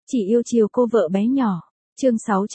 Chỉ yêu chiều cô vợ bé nhỏ. Chương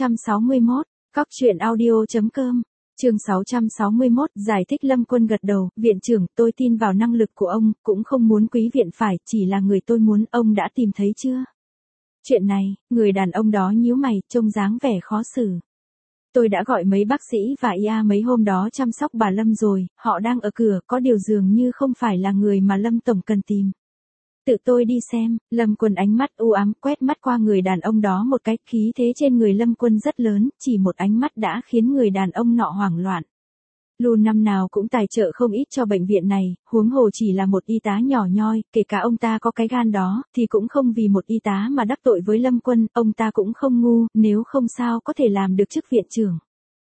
661, Cóc truyện audio.com. Chương 661, giải thích. Lâm Quân gật đầu, viện trưởng, tôi tin vào năng lực của ông, cũng không muốn quý viện phải, chỉ là người tôi muốn, ông đã tìm thấy chưa? Chuyện này, người đàn ông đó nhíu mày, trông dáng vẻ khó xử. Tôi đã gọi mấy bác sĩ và IA mấy hôm đó chăm sóc bà Lâm rồi, họ đang ở cửa, có điều dường như không phải là người mà Lâm Tổng cần tìm. Tự tôi đi xem. Lâm Quân ánh mắt u ám quét mắt qua người đàn ông đó một cái, khí thế trên người Lâm Quân rất lớn, chỉ một ánh mắt đã khiến người đàn ông nọ hoảng loạn. Luôn năm nào cũng tài trợ không ít cho bệnh viện này, huống hồ chỉ là một y tá nhỏ nhoi, kể cả ông ta có cái gan đó, thì cũng không vì một y tá mà đắc tội với Lâm Quân, ông ta cũng không ngu, nếu không sao có thể làm được chức viện trưởng.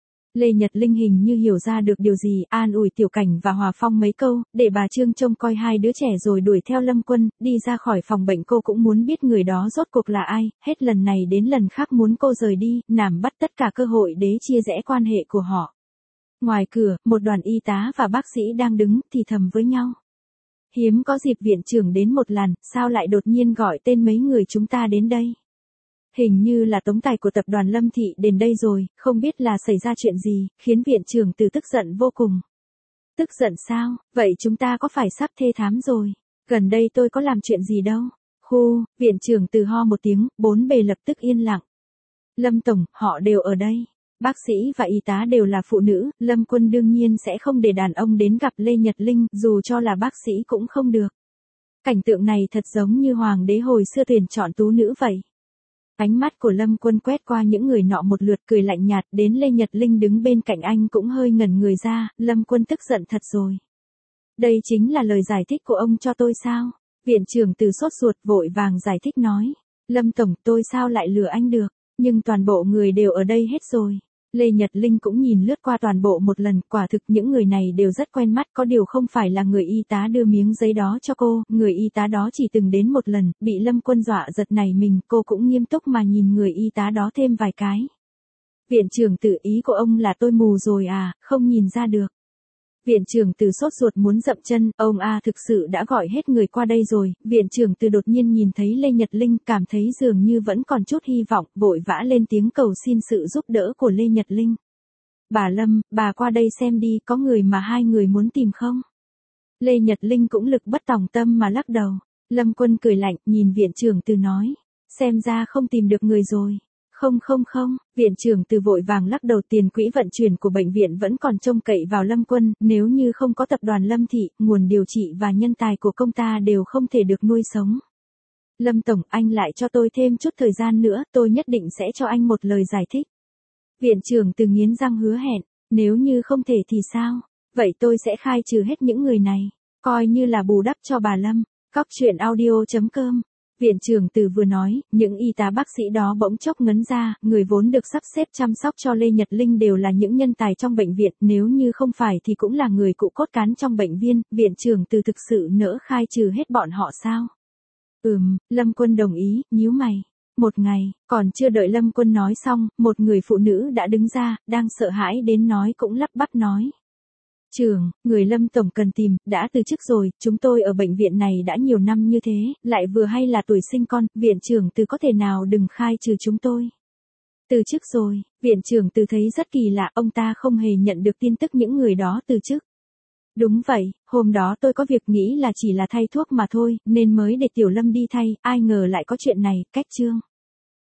Lê Nhật Linh hình như hiểu ra được điều gì, an ủi Tiểu Cảnh và Hòa Phong mấy câu, để bà Trương trông coi hai đứa trẻ rồi đuổi theo Lâm Quân, đi ra khỏi phòng bệnh. Cô cũng muốn biết người đó rốt cuộc là ai, hết lần này đến lần khác muốn cô rời đi, nàm bắt tất cả cơ hội để chia rẽ quan hệ của họ. Ngoài cửa, một đoàn y tá và bác sĩ đang đứng thì thầm với nhau. Hiếm có dịp viện trưởng đến một lần, sao lại đột nhiên gọi tên mấy người chúng ta đến đây? Hình như là tống tài của tập đoàn Lâm Thị đến đây rồi, không biết là xảy ra chuyện gì, khiến viện trưởng Từ tức giận vô cùng. Tức giận sao? Vậy chúng ta có phải sắp thê thám rồi? Gần đây tôi có làm chuyện gì đâu. Khu, viện trưởng Từ ho một tiếng, bốn bề lập tức yên lặng. Lâm Tổng, họ đều ở đây. Bác sĩ và y tá đều là phụ nữ, Lâm Quân đương nhiên sẽ không để đàn ông đến gặp Lê Nhật Linh, dù cho là bác sĩ cũng không được. Cảnh tượng này thật giống như hoàng đế hồi xưa tuyển chọn tú nữ vậy. Ánh mắt của Lâm Quân quét qua những người nọ một lượt, cười lạnh nhạt, đến Lê Nhật Linh đứng bên cạnh anh cũng hơi ngẩn người ra. Lâm Quân tức giận thật rồi. Đây chính là lời giải thích của ông cho tôi sao? Viện trưởng Từ sốt ruột vội vàng giải thích nói. Lâm Tổng, tôi sao lại lừa anh được, nhưng toàn bộ người đều ở đây hết rồi. Lê Nhật Linh cũng nhìn lướt qua toàn bộ một lần, quả thực những người này đều rất quen mắt, có điều không phải là người y tá đưa miếng giấy đó cho cô, người y tá đó chỉ từng đến một lần, bị Lâm Quân dọa giật nảy mình, cô cũng nghiêm túc mà nhìn người y tá đó thêm vài cái. Viện trưởng Từ, ý của ông là tôi mù rồi à, không nhìn ra được. Viện trưởng Từ sốt ruột muốn dậm chân, ông thực sự đã gọi hết người qua đây rồi. Viện trưởng Từ đột nhiên nhìn thấy Lê Nhật Linh, cảm thấy dường như vẫn còn chút hy vọng, vội vã lên tiếng cầu xin sự giúp đỡ của Lê Nhật Linh. Bà Lâm, bà qua đây xem đi, có người mà hai người muốn tìm không? Lê Nhật Linh cũng lực bất tòng tâm mà lắc đầu. Lâm Quân cười lạnh, nhìn viện trưởng Từ nói, xem ra không tìm được người rồi. Không, viện trưởng Từ vội vàng lắc đầu, tiền quỹ vận chuyển của bệnh viện vẫn còn trông cậy vào Lâm Quân, nếu như không có tập đoàn Lâm Thị, nguồn điều trị và nhân tài của công ta đều không thể được nuôi sống. Lâm Tổng, anh lại cho tôi thêm chút thời gian nữa, tôi nhất định sẽ cho anh một lời giải thích. Viện trưởng Từ nghiến răng hứa hẹn, nếu như không thể thì sao? Vậy tôi sẽ khai trừ hết những người này, coi như là bù đắp cho bà Lâm. Cóc truyện audio.com. Viện trưởng Từ vừa nói, những y tá bác sĩ đó bỗng chốc ngấn ra, người vốn được sắp xếp chăm sóc cho Lê Nhật Linh đều là những nhân tài trong bệnh viện, nếu như không phải thì cũng là người cụ cốt cán trong bệnh viện. Viện trưởng Từ thực sự nỡ khai trừ hết bọn họ sao? Lâm Quân đồng ý, nhíu mày. Một ngày, còn chưa đợi Lâm Quân nói xong, một người phụ nữ đã đứng ra, đang sợ hãi đến nói cũng lắp bắp nói. Trưởng, người Lâm Tổng cần tìm, đã từ chức rồi, chúng tôi ở bệnh viện này đã nhiều năm như thế, lại vừa hay là tuổi sinh con, viện trưởng Từ có thể nào đừng khai trừ chúng tôi. Từ chức rồi, viện trưởng Từ thấy rất kỳ lạ, ông ta không hề nhận được tin tức những người đó từ chức. Đúng vậy, hôm đó tôi có việc nghĩ là chỉ là thay thuốc mà thôi, nên mới để Tiểu Lâm đi thay, ai ngờ lại có chuyện này. Cách chương.